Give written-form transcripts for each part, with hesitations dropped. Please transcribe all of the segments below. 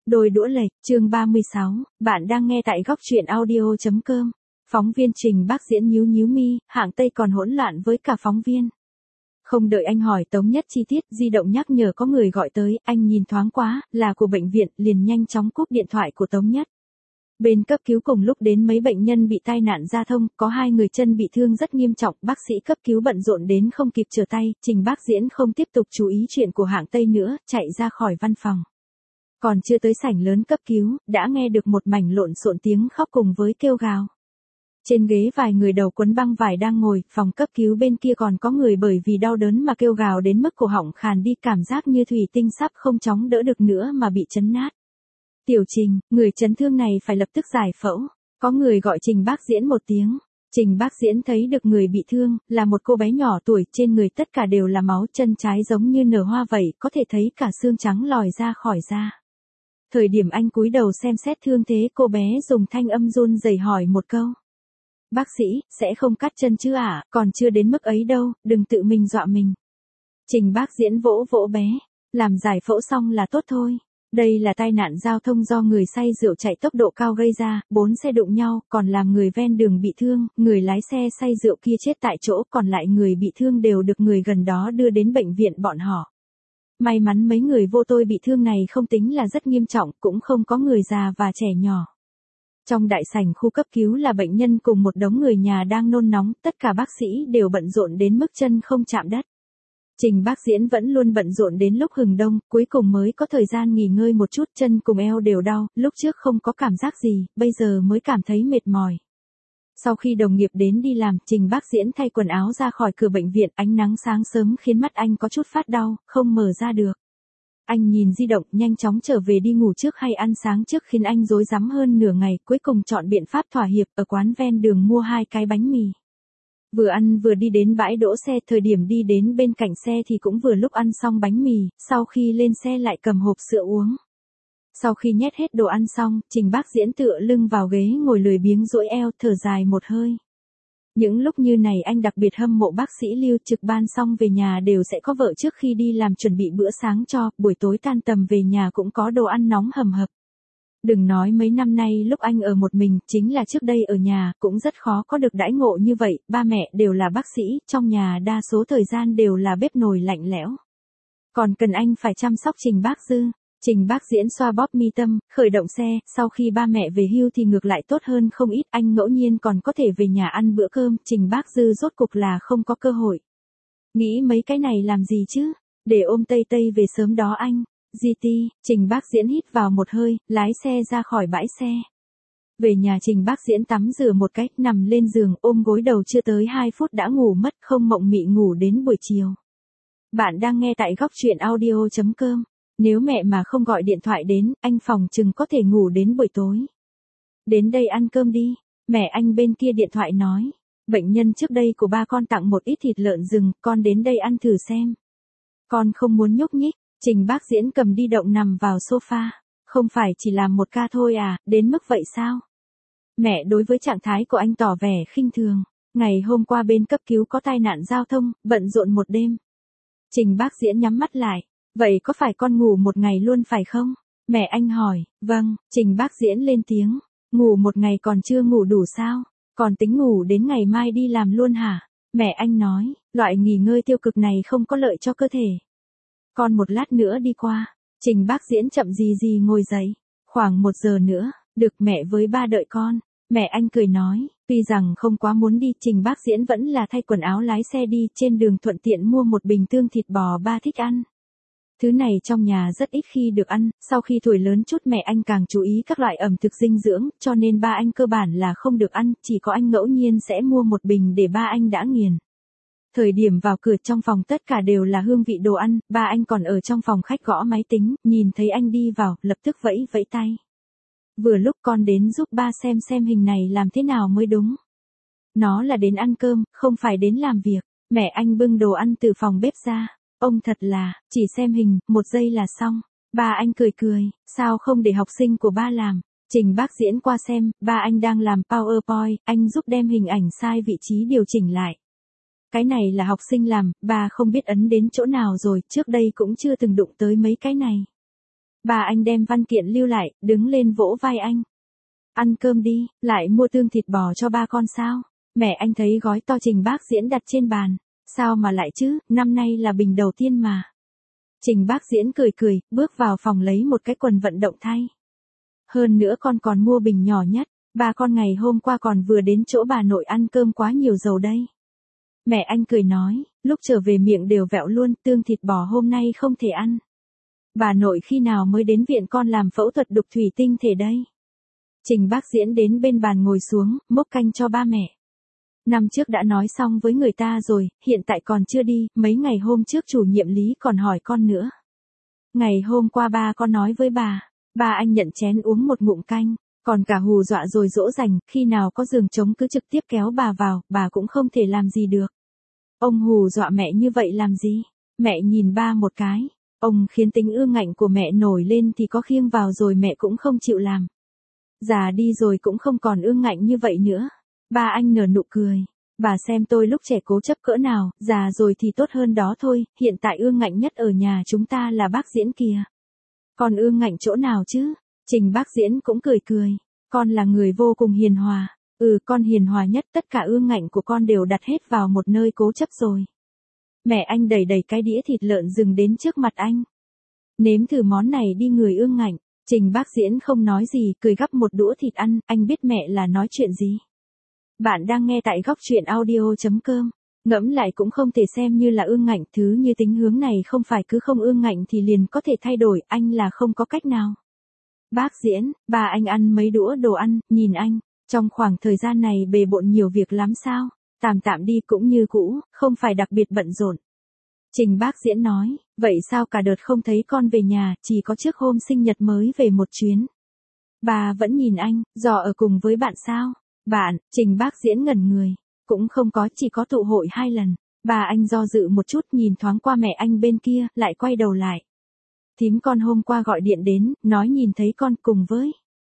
Đôi đũa lệch, chương 36, bạn đang nghe tại góc truyện audio.com. Phóng viên Trình Bác Diễn nhíu nhíu mi, hạng Tây còn hỗn loạn với cả phóng viên. Không đợi anh hỏi Tống Nhất chi tiết, di động nhắc nhở có người gọi tới, anh nhìn thoáng quá, là của bệnh viện, liền nhanh chóng cúp điện thoại của Tống Nhất. Bên cấp cứu cùng lúc đến mấy bệnh nhân bị tai nạn giao thông, có 2 người chân bị thương rất nghiêm trọng, bác sĩ cấp cứu bận rộn đến không kịp trở tay, Trình Bác Diễn không tiếp tục chú ý chuyện của hạng Tây nữa, chạy ra khỏi văn phòng. Còn chưa tới sảnh lớn cấp cứu, đã nghe được một mảnh lộn xộn tiếng khóc cùng với kêu gào. Trên ghế vài người đầu quấn băng vải đang ngồi, phòng cấp cứu bên kia còn có người bởi vì đau đớn mà kêu gào đến mức cổ họng khàn đi, cảm giác như thủy tinh sắp không chống đỡ được nữa mà bị chấn nát. Tiểu Trình, người chấn thương này phải lập tức giải phẫu. Có người gọi Trình Bác Diễn một tiếng. Trình Bác Diễn thấy được người bị thương, là một cô bé nhỏ tuổi, trên người tất cả đều là máu, chân trái giống như nở hoa vậy, có thể thấy cả xương trắng lòi ra khỏi da. Thời điểm anh cúi đầu xem xét thương thế, cô bé dùng thanh âm run rẩy hỏi một câu. Bác sĩ, sẽ không cắt chân chứ ạ? Còn chưa đến mức ấy đâu, đừng tự mình dọa mình. Trình Bác Diễn vỗ vỗ bé, làm giải phẫu xong là tốt thôi. Đây là tai nạn giao thông do người say rượu chạy tốc độ cao gây ra, 4 xe đụng nhau, còn làm người ven đường bị thương, người lái xe say rượu kia chết tại chỗ, còn lại người bị thương đều được người gần đó đưa đến bệnh viện bọn họ. May mắn mấy người vô tôi bị thương này không tính là rất nghiêm trọng, cũng không có người già và trẻ nhỏ. Trong đại sảnh khu cấp cứu là bệnh nhân cùng một đống người nhà đang nôn nóng, tất cả bác sĩ đều bận rộn đến mức chân không chạm đất. Trình Bác Diễn vẫn luôn bận rộn đến lúc hừng đông, cuối cùng mới có thời gian nghỉ ngơi một chút, chân cùng eo đều đau, lúc trước không có cảm giác gì, bây giờ mới cảm thấy mệt mỏi. Sau khi đồng nghiệp đến đi làm, Trình Bác Diễn thay quần áo ra khỏi cửa bệnh viện, ánh nắng sáng sớm khiến mắt anh có chút phát đau, không mở ra được. Anh nhìn di động, nhanh chóng trở về đi ngủ trước hay ăn sáng trước khiến anh rối rắm hơn nửa ngày, cuối cùng chọn biện pháp thỏa hiệp, ở quán ven đường mua 2 cái bánh mì. Vừa ăn vừa đi đến bãi đỗ xe, thời điểm đi đến bên cạnh xe thì cũng vừa lúc ăn xong bánh mì, sau khi lên xe lại cầm hộp sữa uống. Sau khi nhét hết đồ ăn xong, Trình Bác Diễn tựa lưng vào ghế ngồi lười biếng duỗi eo, thở dài một hơi. Những lúc như này anh đặc biệt hâm mộ bác sĩ Lưu, trực ban xong về nhà đều sẽ có vợ trước khi đi làm chuẩn bị bữa sáng cho, buổi tối tan tầm về nhà cũng có đồ ăn nóng hầm hập. Đừng nói mấy năm nay lúc anh ở một mình, chính là trước đây ở nhà, cũng rất khó có được đãi ngộ như vậy, ba mẹ đều là bác sĩ, trong nhà đa số thời gian đều là bếp nồi lạnh lẽo. Còn cần anh phải chăm sóc Trình Bác Dư. Trình Bác Diễn xoa bóp mi tâm, khởi động xe, sau khi ba mẹ về hưu thì ngược lại tốt hơn không ít, anh ngẫu nhiên còn có thể về nhà ăn bữa cơm, Trình Bác Dư rốt cục là không có cơ hội. Nghĩ mấy cái này làm gì chứ, để ôm Tây Tây về sớm đó anh. GT, Trình Bác Diễn hít vào một hơi, lái xe ra khỏi bãi xe. Về nhà Trình Bác Diễn tắm rửa một cách, nằm lên giường, ôm gối đầu, chưa tới 2 phút đã ngủ mất, không mộng mị ngủ đến buổi chiều. Bạn đang nghe tại góc truyện audio.com. Nếu mẹ mà không gọi điện thoại đến, anh phòng chừng có thể ngủ đến buổi tối. Đến đây ăn cơm đi, mẹ anh bên kia điện thoại nói. Bệnh nhân trước đây của ba con tặng một ít thịt lợn rừng, con đến đây ăn thử xem. Con không muốn nhúc nhích. Trình Bác Diễn cầm di động nằm vào sofa. Không phải chỉ làm một ca thôi à, đến mức vậy sao? Mẹ đối với trạng thái của anh tỏ vẻ khinh thường. Ngày hôm qua bên cấp cứu có tai nạn giao thông, bận rộn một đêm. Trình Bác Diễn nhắm mắt lại. Vậy có phải con ngủ một ngày luôn phải không? Mẹ anh hỏi. Vâng, Trình Bác Diễn lên tiếng. Ngủ một ngày còn chưa ngủ đủ sao? Còn tính ngủ đến ngày mai đi làm luôn hả? Mẹ anh nói, loại nghỉ ngơi tiêu cực này không có lợi cho cơ thể. Con một lát nữa đi qua. Trình Bác Diễn chậm gì gì ngồi dậy. Khoảng 1 giờ nữa, được mẹ với ba đợi con. Mẹ anh cười nói, tuy rằng không quá muốn đi, Trình Bác Diễn vẫn là thay quần áo lái xe đi, trên đường thuận tiện mua một bình tương thịt bò ba thích ăn. Thứ này trong nhà rất ít khi được ăn, sau khi tuổi lớn chút mẹ anh càng chú ý các loại ẩm thực dinh dưỡng, cho nên ba anh cơ bản là không được ăn, chỉ có anh ngẫu nhiên sẽ mua một bình để ba anh đã nghiền. Thời điểm vào cửa trong phòng tất cả đều là hương vị đồ ăn, ba anh còn ở trong phòng khách gõ máy tính, nhìn thấy anh đi vào, lập tức vẫy vẫy tay. Vừa lúc con đến giúp ba xem hình này làm thế nào mới đúng. Nó là đến ăn cơm, không phải đến làm việc. Mẹ anh bưng đồ ăn từ phòng bếp ra. Ông thật là, chỉ xem hình, 1 giây là xong. Ba anh cười cười, sao không để học sinh của ba làm. Trình Bác Diễn qua xem, ba anh đang làm PowerPoint, anh giúp đem hình ảnh sai vị trí điều chỉnh lại. Cái này là học sinh làm, ba không biết ấn đến chỗ nào rồi, trước đây cũng chưa từng đụng tới mấy cái này. Ba anh đem văn kiện lưu lại, đứng lên vỗ vai anh. Ăn cơm đi, lại mua tương thịt bò cho ba con sao? Mẹ anh thấy gói to Trình Bác Diễn đặt trên bàn. Sao mà lại chứ, năm nay là bình đầu tiên mà. Trình Bác Diễn cười cười, bước vào phòng lấy một cái quần vận động thay. Hơn nữa con còn mua bình nhỏ nhất, ba con ngày hôm qua còn vừa đến chỗ bà nội ăn cơm quá nhiều dầu đây. Mẹ anh cười nói, lúc trở về miệng đều vẹo luôn, tương thịt bò hôm nay không thể ăn. Bà nội khi nào mới đến viện con làm phẫu thuật đục thủy tinh thể đây? Trình Bác Diễn đến bên bàn ngồi xuống, múc canh cho ba mẹ. Năm trước đã nói xong với người ta rồi, hiện tại còn chưa đi, mấy ngày hôm trước chủ nhiệm Lý còn hỏi con nữa. Ngày hôm qua ba con nói với bà, ba anh nhận chén uống một ngụm canh, còn cả hù dọa rồi dỗ dành, khi nào có giường trống cứ trực tiếp kéo bà vào, bà cũng không thể làm gì được. Ông hù dọa mẹ như vậy làm gì? Mẹ nhìn ba một cái, ông khiến tính ương ngạnh của mẹ nổi lên thì có khiêng vào rồi mẹ cũng không chịu làm. Già đi rồi cũng không còn ương ngạnh như vậy nữa. Ba anh nở nụ cười. Bà xem tôi lúc trẻ cố chấp cỡ nào, già rồi thì tốt hơn đó thôi, hiện tại ương ngạnh nhất ở nhà chúng ta là bác Diễn kìa. Con ương ngạnh chỗ nào chứ? Trình Bác Diễn cũng cười cười. Con là người vô cùng hiền hòa. Con hiền hòa nhất, tất cả ương ngạnh của con đều đặt hết vào một nơi cố chấp rồi. Mẹ anh đẩy đẩy cái đĩa thịt lợn rừng đến trước mặt anh. Nếm thử món này đi người ương ngạnh. Trình Bác Diễn không nói gì, cười gắp một đũa thịt ăn, anh biết mẹ là nói chuyện gì. Bạn đang nghe tại góc truyện audio.com. Ngẫm lại cũng không thể xem như là ương ngạnh, thứ như tính hướng này không phải cứ không ương ngạnh thì liền có thể thay đổi, anh là không có cách nào. Bác Diễn, ba anh ăn mấy đũa đồ ăn, nhìn anh, trong khoảng thời gian này bề bộn nhiều việc lắm sao? Tạm tạm đi cũng như cũ, không phải đặc biệt bận rộn. Trình Bác Diễn nói, vậy sao cả đợt không thấy con về nhà, chỉ có trước hôm sinh nhật mới về một chuyến. Bà vẫn nhìn anh, dò ở cùng với bạn sao? Bạn, Trình Bác Diễn ngẩn người, cũng không có, chỉ có tụ hội 2 lần. Bà anh do dự một chút nhìn thoáng qua mẹ anh bên kia, lại quay đầu lại. Thím con hôm qua gọi điện đến, nói nhìn thấy con cùng với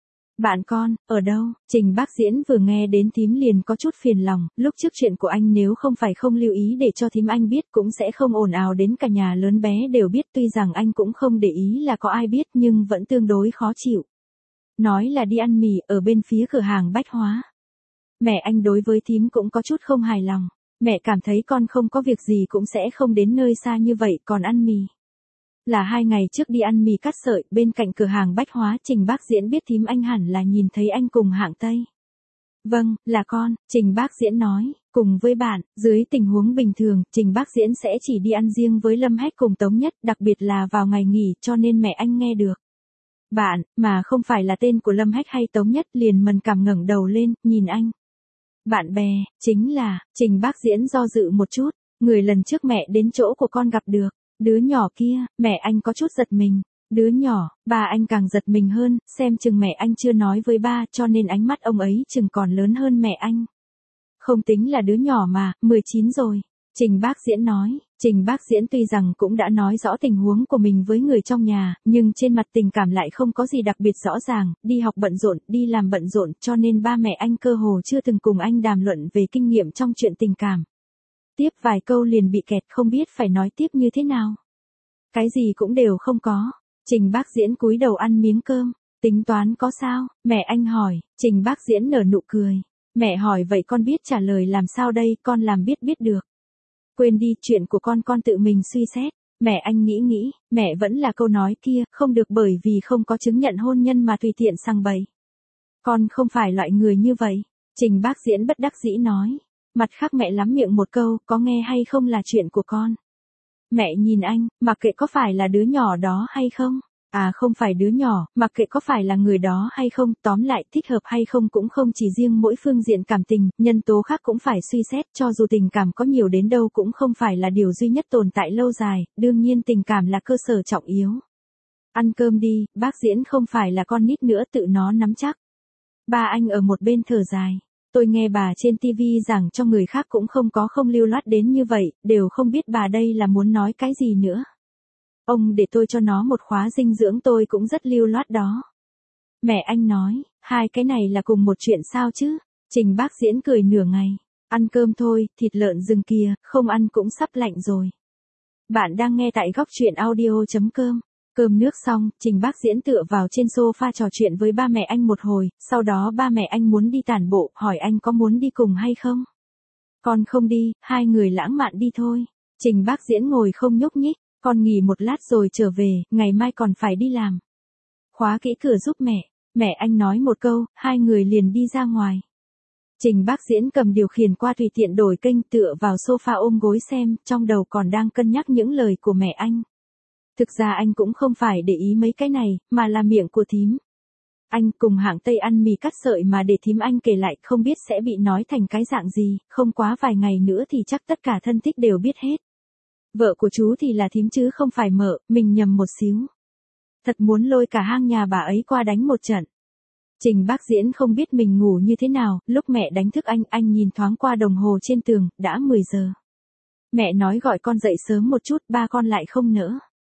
bạn con, ở đâu? Trình Bác Diễn vừa nghe đến thím liền có chút phiền lòng, lúc trước chuyện của anh nếu không phải không lưu ý để cho thím anh biết cũng sẽ không ồn ào đến cả nhà lớn bé đều biết, tuy rằng anh cũng không để ý là có ai biết nhưng vẫn tương đối khó chịu. Nói là đi ăn mì ở bên phía cửa hàng bách hóa. Mẹ anh đối với thím cũng có chút không hài lòng, mẹ cảm thấy con không có việc gì cũng sẽ không đến nơi xa như vậy còn ăn mì. Là 2 ngày trước đi ăn mì cắt sợi bên cạnh cửa hàng bách hóa, Trình Bác Diễn biết thím anh hẳn là nhìn thấy anh cùng hạng Tây. Vâng, là con, Trình Bác Diễn nói, cùng với bạn, dưới tình huống bình thường, Trình Bác Diễn sẽ chỉ đi ăn riêng với Lâm Hách cùng Tống Nhất, đặc biệt là vào ngày nghỉ cho nên mẹ anh nghe được. Bạn, mà không phải là tên của Lâm Hách hay Tống Nhất, liền mần cảm ngẩng đầu lên, nhìn anh. Bạn bè, chính là, Trình Bác Diễn do dự một chút, người lần trước mẹ đến chỗ của con gặp được. Đứa nhỏ kia, mẹ anh có chút giật mình. Đứa nhỏ, ba anh càng giật mình hơn, xem chừng mẹ anh chưa nói với ba cho nên ánh mắt ông ấy chừng còn lớn hơn mẹ anh. Không tính là đứa nhỏ mà, 19 rồi. Trình Bác Diễn nói, Trình Bác Diễn tuy rằng cũng đã nói rõ tình huống của mình với người trong nhà, nhưng trên mặt tình cảm lại không có gì đặc biệt rõ ràng, đi học bận rộn, đi làm bận rộn cho nên ba mẹ anh cơ hồ chưa từng cùng anh đàm luận về kinh nghiệm trong chuyện tình cảm. Tiếp vài câu liền bị kẹt không biết phải nói tiếp như thế nào. Cái gì cũng đều không có. Trình Bác Diễn cúi đầu ăn miếng cơm. Tính toán có sao? Mẹ anh hỏi. Trình Bác Diễn nở nụ cười. Mẹ hỏi vậy con biết trả lời làm sao đây, con làm biết được. Quên đi, chuyện của con tự mình suy xét. Mẹ anh nghĩ, mẹ vẫn là câu nói kia, không được bởi vì không có chứng nhận hôn nhân mà tùy tiện sang bậy. Con không phải loại người như vậy. Trình Bác Diễn bất đắc dĩ nói. Mặt khác mẹ lắm miệng một câu, có nghe hay không là chuyện của con. Mẹ nhìn anh, mặc kệ có phải là đứa nhỏ đó hay không. À không phải đứa nhỏ, mặc kệ có phải là người đó hay không, tóm lại thích hợp hay không cũng không chỉ riêng mỗi phương diện cảm tình, nhân tố khác cũng phải suy xét, cho dù tình cảm có nhiều đến đâu cũng không phải là điều duy nhất tồn tại lâu dài, đương nhiên tình cảm là cơ sở trọng yếu. Ăn cơm đi, Bác Diễn không phải là con nít nữa tự nó nắm chắc. Ba anh ở một bên thở dài. Tôi nghe bà trên TV giảng cho người khác cũng không lưu loát đến như vậy, đều không biết bà đây là muốn nói cái gì nữa. Ông để tôi cho nó một khóa dinh dưỡng tôi cũng rất lưu loát đó. Mẹ anh nói, hai cái này là cùng một chuyện sao chứ? Trình Bác Diễn cười nửa ngày. Ăn cơm thôi, thịt lợn rừng kia, không ăn cũng sắp lạnh rồi. Bạn đang nghe tại góc truyện audio.com. Cơm nước xong, Trình Bác Diễn tựa vào trên sofa trò chuyện với ba mẹ anh một hồi, sau đó ba mẹ anh muốn đi tản bộ, hỏi anh có muốn đi cùng hay không. Con không đi, hai người lãng mạn đi thôi. Trình Bác Diễn ngồi không nhúc nhích, con nghỉ một lát rồi trở về, ngày mai còn phải đi làm. Khóa kỹ cửa giúp mẹ anh nói một câu, hai người liền đi ra ngoài. Trình Bác Diễn cầm điều khiển qua tùy tiện đổi kênh tựa vào sofa ôm gối xem, trong đầu còn đang cân nhắc những lời của mẹ anh. Thực ra anh cũng không phải để ý mấy cái này, mà là miệng của thím. Anh cùng hạng Tây ăn mì cắt sợi mà để thím anh kể lại không biết sẽ bị nói thành cái dạng gì, không quá vài ngày nữa thì chắc tất cả thân thích đều biết hết. Vợ của chú thì là thím chứ không phải mợ, mình nhầm một xíu. Thật muốn lôi cả hang nhà bà ấy qua đánh một trận. Trình Bác Diễn không biết mình ngủ như thế nào, lúc mẹ đánh thức anh nhìn thoáng qua đồng hồ trên tường, đã 10 giờ. Mẹ nói gọi con dậy sớm một chút, ba con lại không nỡ.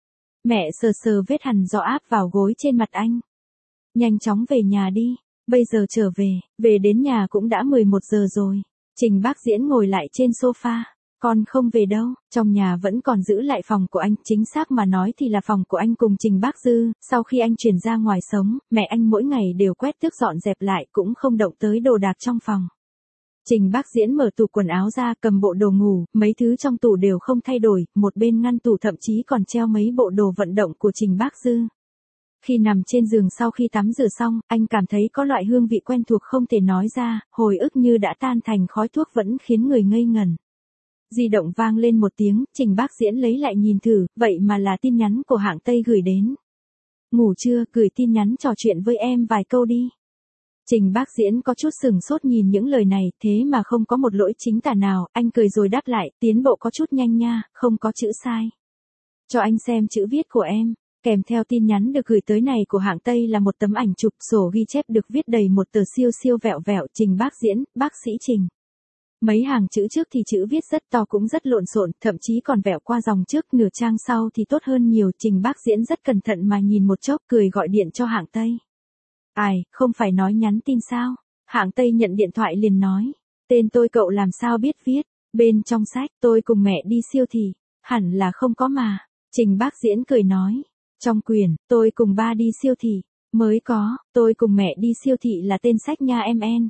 Mẹ sờ sờ vết hằn do áp vào gối trên mặt anh. Nhanh chóng về nhà đi, bây giờ trở về đến nhà cũng đã 11 giờ rồi. Trình Bác Diễn ngồi lại trên sofa. Con không về đâu, trong nhà vẫn còn giữ lại phòng của anh, chính xác mà nói thì là phòng của anh cùng Trình Bác Dư, sau khi anh chuyển ra ngoài sống, mẹ anh mỗi ngày đều quét tước dọn dẹp lại cũng không động tới đồ đạc trong phòng. Trình Bác Diễn mở tủ quần áo ra, cầm bộ đồ ngủ, mấy thứ trong tủ đều không thay đổi, một bên ngăn tủ thậm chí còn treo mấy bộ đồ vận động của Trình Bác Dư. Khi nằm trên giường sau khi tắm rửa xong, anh cảm thấy có loại hương vị quen thuộc không thể nói ra, hồi ức như đã tan thành khói thuốc vẫn khiến người ngây ngẩn. Di động vang lên một tiếng, Trình Bác Diễn lấy lại nhìn thử, vậy mà là tin nhắn của hạng Tây gửi đến. Ngủ chưa, gửi tin nhắn trò chuyện với em vài câu đi. Trình Bác Diễn có chút sừng sốt nhìn những lời này, thế mà không có một lỗi chính tả nào, anh cười rồi đáp lại, tiến bộ có chút nhanh nha, không có chữ sai. Cho anh xem chữ viết của em. Kèm theo tin nhắn được gửi tới này của hạng Tây là một tấm ảnh chụp, sổ ghi chép được viết đầy một tờ siêu siêu vẹo vẹo, Trình Bác Diễn, bác sĩ Trình. Mấy hàng chữ trước thì chữ viết rất to cũng rất lộn xộn, thậm chí còn vẹo qua dòng trước, nửa trang sau thì tốt hơn nhiều. Trình Bác Diễn rất cẩn thận mà nhìn một chốc, cười gọi điện cho hạng Tây. Ai, không phải nói nhắn tin sao? Hạng Tây nhận điện thoại liền nói. Tên tôi cậu làm sao biết viết? Bên trong sách, tôi cùng mẹ đi siêu thị. Hẳn là không có mà. Trình Bác Diễn cười nói. Trong quyển, tôi cùng ba đi siêu thị. Mới có, tôi cùng mẹ đi siêu thị là tên sách nha em en.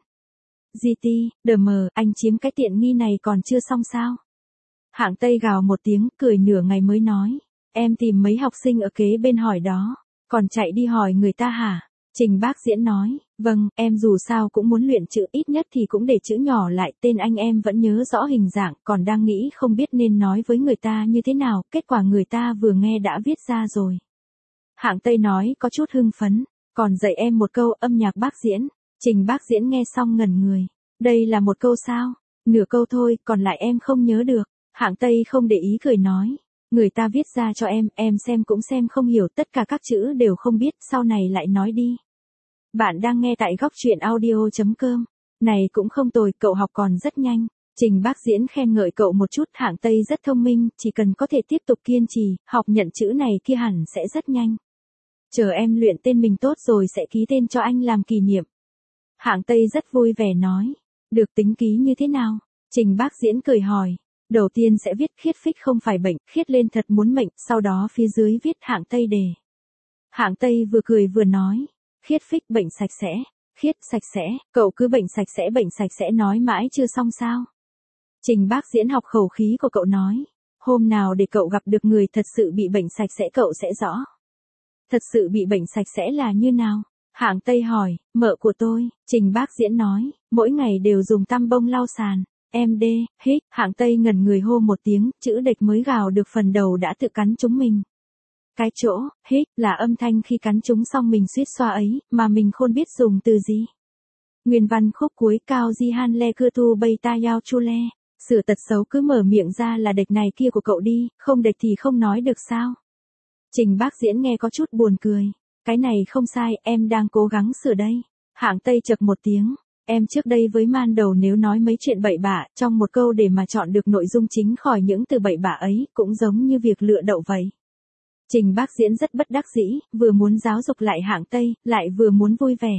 GT, DM, anh chiếm cái tiện nghi này còn chưa xong sao? Hạng Tây gào một tiếng, cười nửa ngày mới nói. Em tìm mấy học sinh ở kế bên hỏi đó. Còn chạy đi hỏi người ta hả? Trình Bác Diễn nói. Vâng, em dù sao cũng muốn luyện chữ, ít nhất thì cũng để chữ nhỏ lại, tên anh em vẫn nhớ rõ hình dạng, còn đang nghĩ không biết nên nói với người ta như thế nào, kết quả người ta vừa nghe đã viết ra rồi. Hạng Tây nói có chút hưng phấn. Còn dạy em một câu âm nhạc Bác Diễn. Trình Bác Diễn nghe xong ngẩn người. Đây là một câu sao? Nửa câu thôi, còn lại em không nhớ được. Hạng Tây không để ý cười nói. Người ta viết ra cho em xem cũng xem không hiểu, tất cả các chữ đều không biết, sau này lại nói đi. Bạn đang nghe tại góc truyện audio.com. Này cũng không tồi, cậu học còn rất nhanh. Trình Bác Diễn khen ngợi cậu một chút, hạng Tây rất thông minh, chỉ cần có thể tiếp tục kiên trì, học nhận chữ này kia hẳn sẽ rất nhanh. Chờ em luyện tên mình tốt rồi sẽ ký tên cho anh làm kỷ niệm. Hạng Tây rất vui vẻ nói. Được, tính ký như thế nào? Trình Bác Diễn cười hỏi. Đầu tiên sẽ viết khiết phích không phải bệnh, khiết lên thật muốn mệnh, sau đó phía dưới viết hạng Tây đề. Hạng Tây vừa cười vừa nói. Khiết phích bệnh sạch sẽ. Khiết sạch sẽ, cậu cứ bệnh sạch sẽ nói mãi chưa xong sao? Trình Bác Diễn học khẩu khí của cậu nói. Hôm nào để cậu gặp được người thật sự bị bệnh sạch sẽ cậu sẽ rõ. Thật sự bị bệnh sạch sẽ là như nào? Hạng Tây hỏi. Mợ của tôi, Trình Bác Diễn nói, mỗi ngày đều dùng tăm bông lau sàn. Em đê, hích, hạng Tây ngẩn người hô một tiếng, chữ địch mới gào được phần đầu đã tự cắn trúng mình. Cái chỗ, hích, là âm thanh khi cắn trúng xong mình suýt xoa ấy, mà mình không biết dùng từ gì. Nguyên văn khúc cuối cao di han le cưa tu bay ta yao chu le. Sửa tật xấu cứ mở miệng ra là địch này kia của cậu đi, không địch thì không nói được sao? Trình Bác Diễn nghe có chút buồn cười. Cái này không sai, em đang cố gắng sửa đây. Hạng Tây chậc một tiếng. Em trước đây với man đầu nếu nói mấy chuyện bậy bạ, trong một câu để mà chọn được nội dung chính khỏi những từ bậy bạ ấy, cũng giống như việc lựa đậu vậy. Trình Bác Diễn rất bất đắc dĩ, vừa muốn giáo dục lại hạng Tây, lại vừa muốn vui vẻ.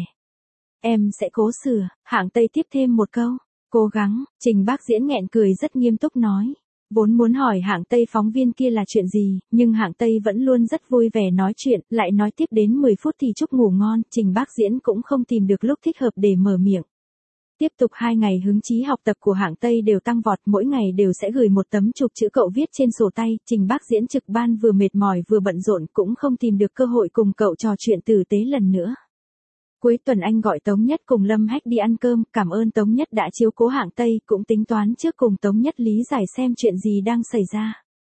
Em sẽ cố sửa, hạng Tây tiếp thêm một câu. Cố gắng, Trình Bác Diễn nghẹn cười rất nghiêm túc nói. Vốn muốn hỏi hạng Tây phóng viên kia là chuyện gì, nhưng hạng Tây vẫn luôn rất vui vẻ nói chuyện, lại nói tiếp đến 10 phút thì chúc ngủ ngon, Trình Bác Diễn cũng không tìm được lúc thích hợp để mở miệng. Tiếp tục 2 ngày hứng chí học tập của hạng Tây đều tăng vọt, mỗi ngày đều sẽ gửi một tấm chụp chữ cậu viết trên sổ tay, Trình Bác Diễn trực ban vừa mệt mỏi vừa bận rộn cũng không tìm được cơ hội cùng cậu trò chuyện tử tế lần nữa. Cuối tuần anh gọi Tống Nhất cùng Lâm Hách đi ăn cơm, cảm ơn Tống Nhất đã chiếu cố hạng Tây, cũng tính toán trước cùng Tống Nhất lý giải xem chuyện gì đang xảy ra.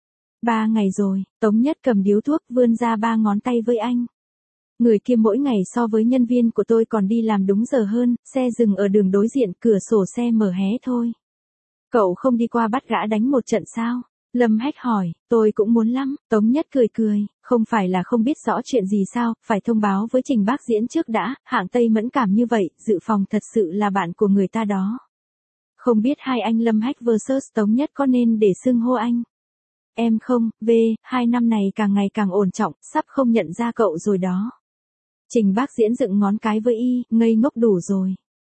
3 ngày rồi, Tống Nhất cầm điếu thuốc vươn ra 3 ngón tay với anh. Người kia mỗi ngày so với nhân viên của tôi còn đi làm đúng giờ hơn, xe dừng ở đường đối diện, cửa sổ xe mở hé thôi. Cậu không đi qua bắt gã đánh một trận sao? Lâm Hách hỏi, tôi cũng muốn lắm, Tống Nhất cười cười, không phải là không biết rõ chuyện gì sao, phải thông báo với Trình Bác Diễn trước đã, hạng Tây mẫn cảm như vậy, dự phòng thật sự là bạn của người ta đó. Không biết hai anh Lâm Hách vs Tống Nhất có nên để xưng hô anh? Em không, 2 năm này càng ngày càng ổn trọng, sắp không nhận ra cậu rồi đó. Trình Bác Diễn dựng ngón cái với y, ngây ngốc đủ rồi.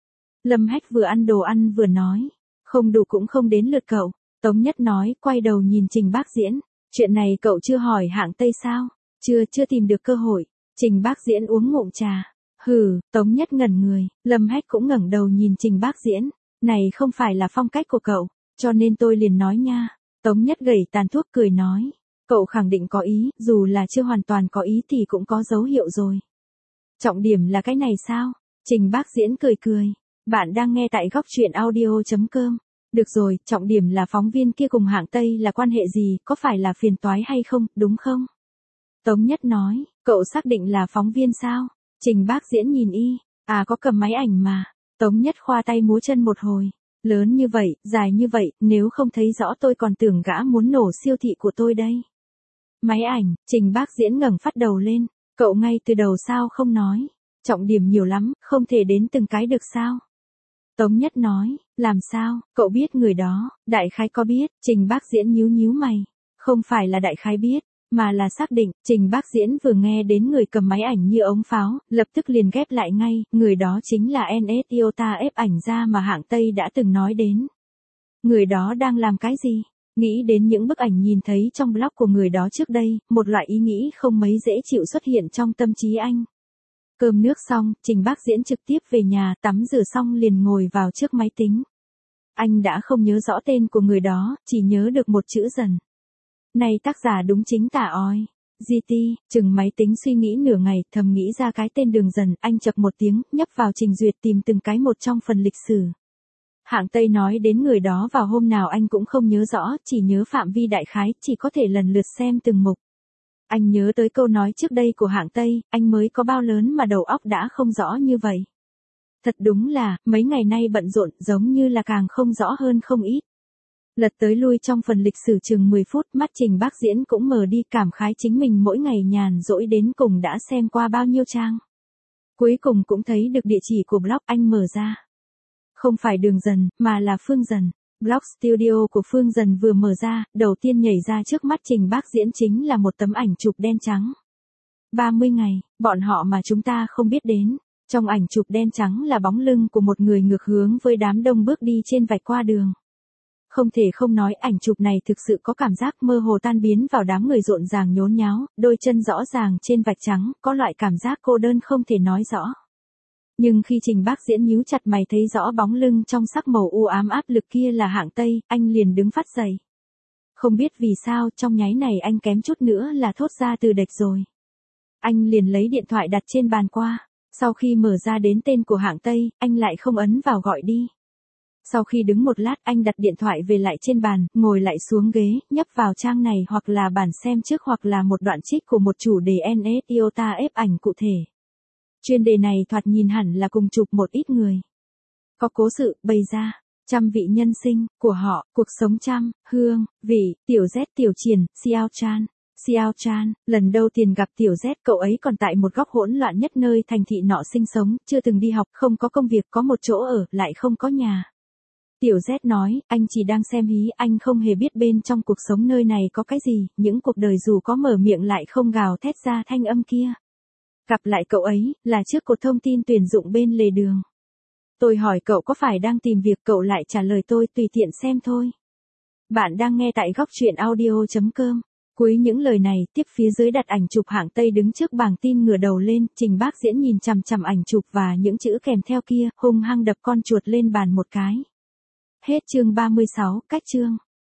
Lâm Hách vừa ăn đồ ăn vừa nói, không đủ cũng không đến lượt cậu. Tống Nhất nói, quay đầu nhìn Trình Bác Diễn, chuyện này cậu chưa hỏi hạng Tây sao? Chưa tìm được cơ hội. Trình Bác Diễn uống ngụm trà. Hừ, Tống Nhất ngẩn người, Lâm Hách cũng ngẩng đầu nhìn Trình Bác Diễn, này không phải là phong cách của cậu, cho nên tôi liền nói nha. Tống Nhất gẩy tàn thuốc cười nói, cậu khẳng định có ý, dù là chưa hoàn toàn có ý thì cũng có dấu hiệu rồi. Trọng điểm là cái này sao? Trình Bác Diễn cười cười, bạn đang nghe tại góc truyện audio.com. Được rồi, trọng điểm là phóng viên kia cùng hạng Tây là quan hệ gì, có phải là phiền toái hay không, đúng không? Tống Nhất nói, cậu xác định là phóng viên sao? Trình Bác Diễn nhìn y, có cầm máy ảnh mà. Tống Nhất khoa tay múa chân một hồi, lớn như vậy, dài như vậy, nếu không thấy rõ tôi còn tưởng gã muốn nổ siêu thị của tôi đây. Máy ảnh, Trình Bác Diễn ngẩng phát đầu lên, cậu ngay từ đầu sao không nói, trọng điểm nhiều lắm, không thể đến từng cái được sao? Tống Nhất nói, làm sao, cậu biết người đó, đại khái có biết, Trình Bác Diễn nhíu nhíu mày, không phải là đại khái biết, mà là xác định, Trình Bác Diễn vừa nghe đến người cầm máy ảnh như ống pháo, lập tức liền ghép lại ngay, người đó chính là NS Iota ép ảnh ra mà hạng Tây đã từng nói đến. Người đó đang làm cái gì? Nghĩ đến những bức ảnh nhìn thấy trong blog của người đó trước đây, một loại ý nghĩ không mấy dễ chịu xuất hiện trong tâm trí anh. Cơm nước xong, Trình Bác Diễn trực tiếp về nhà, tắm rửa xong liền ngồi vào trước máy tính. Anh đã không nhớ rõ tên của người đó, chỉ nhớ được một chữ Dần. Này tác giả đúng chính tả oi. GT, chừng máy tính suy nghĩ nửa ngày, thầm nghĩ ra cái tên Đường Dần, anh chập một tiếng, nhấp vào trình duyệt tìm từng cái một trong phần lịch sử. Hạng Tây nói đến người đó vào hôm nào anh cũng không nhớ rõ, chỉ nhớ phạm vi đại khái, chỉ có thể lần lượt xem từng mục. Anh nhớ tới câu nói trước đây của hạng Tây, anh mới có bao lớn mà đầu óc đã không rõ như vậy. Thật đúng là, mấy ngày nay bận rộn giống như là càng không rõ hơn không ít. Lật tới lui trong phần lịch sử chừng 10 phút, mắt Trình Bác Diễn cũng mờ đi, cảm khái chính mình mỗi ngày nhàn rỗi đến cùng đã xem qua bao nhiêu trang. Cuối cùng cũng thấy được địa chỉ của blog anh mở ra. Không phải Đường Dần, mà là Phương Dần. Blog studio của Phương Dần vừa mở ra, đầu tiên nhảy ra trước mắt Trình Bác Diễn chính là một tấm ảnh chụp đen trắng. 30 ngày, bọn họ mà chúng ta không biết đến. Trong ảnh chụp đen trắng là bóng lưng của một người ngược hướng với đám đông bước đi trên vạch qua đường. Không thể không nói ảnh chụp này thực sự có cảm giác mơ hồ tan biến vào đám người rộn ràng nhốn nháo, đôi chân rõ ràng trên vạch trắng, có loại cảm giác cô đơn không thể nói rõ. Nhưng khi Trình Bác Diễn nhíu chặt mày thấy rõ bóng lưng trong sắc màu u ám áp lực kia là hạng Tây, anh liền đứng phát dậy. Không biết vì sao trong nháy này anh kém chút nữa là thốt ra từ đệch rồi. Anh liền lấy điện thoại đặt trên bàn qua, sau khi mở ra đến tên của hạng Tây, anh lại không ấn vào gọi đi. Sau khi đứng một lát anh đặt điện thoại về lại trên bàn, ngồi lại xuống ghế, nhấp vào trang này hoặc là bản xem trước hoặc là một đoạn trích của một chủ đề NS Iota ép ảnh cụ thể. Chuyên đề này thoạt nhìn hẳn là cùng chụp một ít người. Có cố sự, bày ra, trăm vị nhân sinh, của họ, cuộc sống trăm, Hương, Vị, Tiểu Z Tiểu Triển, Xiao Chan. Xiao Chan, lần đầu tiên gặp Tiểu Z cậu ấy còn tại một góc hỗn loạn nhất nơi thành thị nọ sinh sống, chưa từng đi học, không có công việc, có một chỗ ở, lại không có nhà. Tiểu Z nói, anh chỉ đang xem hí, anh không hề biết bên trong cuộc sống nơi này có cái gì, những cuộc đời dù có mở miệng lại không gào thét ra thanh âm kia. Gặp lại cậu ấy, là trước cột thông tin tuyển dụng bên lề đường. Tôi hỏi cậu có phải đang tìm việc, cậu lại trả lời tôi tùy tiện xem thôi. Bạn đang nghe tại góc truyện audio.com. Cuối những lời này, tiếp phía dưới đặt ảnh chụp hạng Tây đứng trước bảng tin ngửa đầu lên, Trình Bác Diễn nhìn chằm chằm ảnh chụp và những chữ kèm theo kia, hung hăng đập con chuột lên bàn một cái. Hết chương 36, cách chương.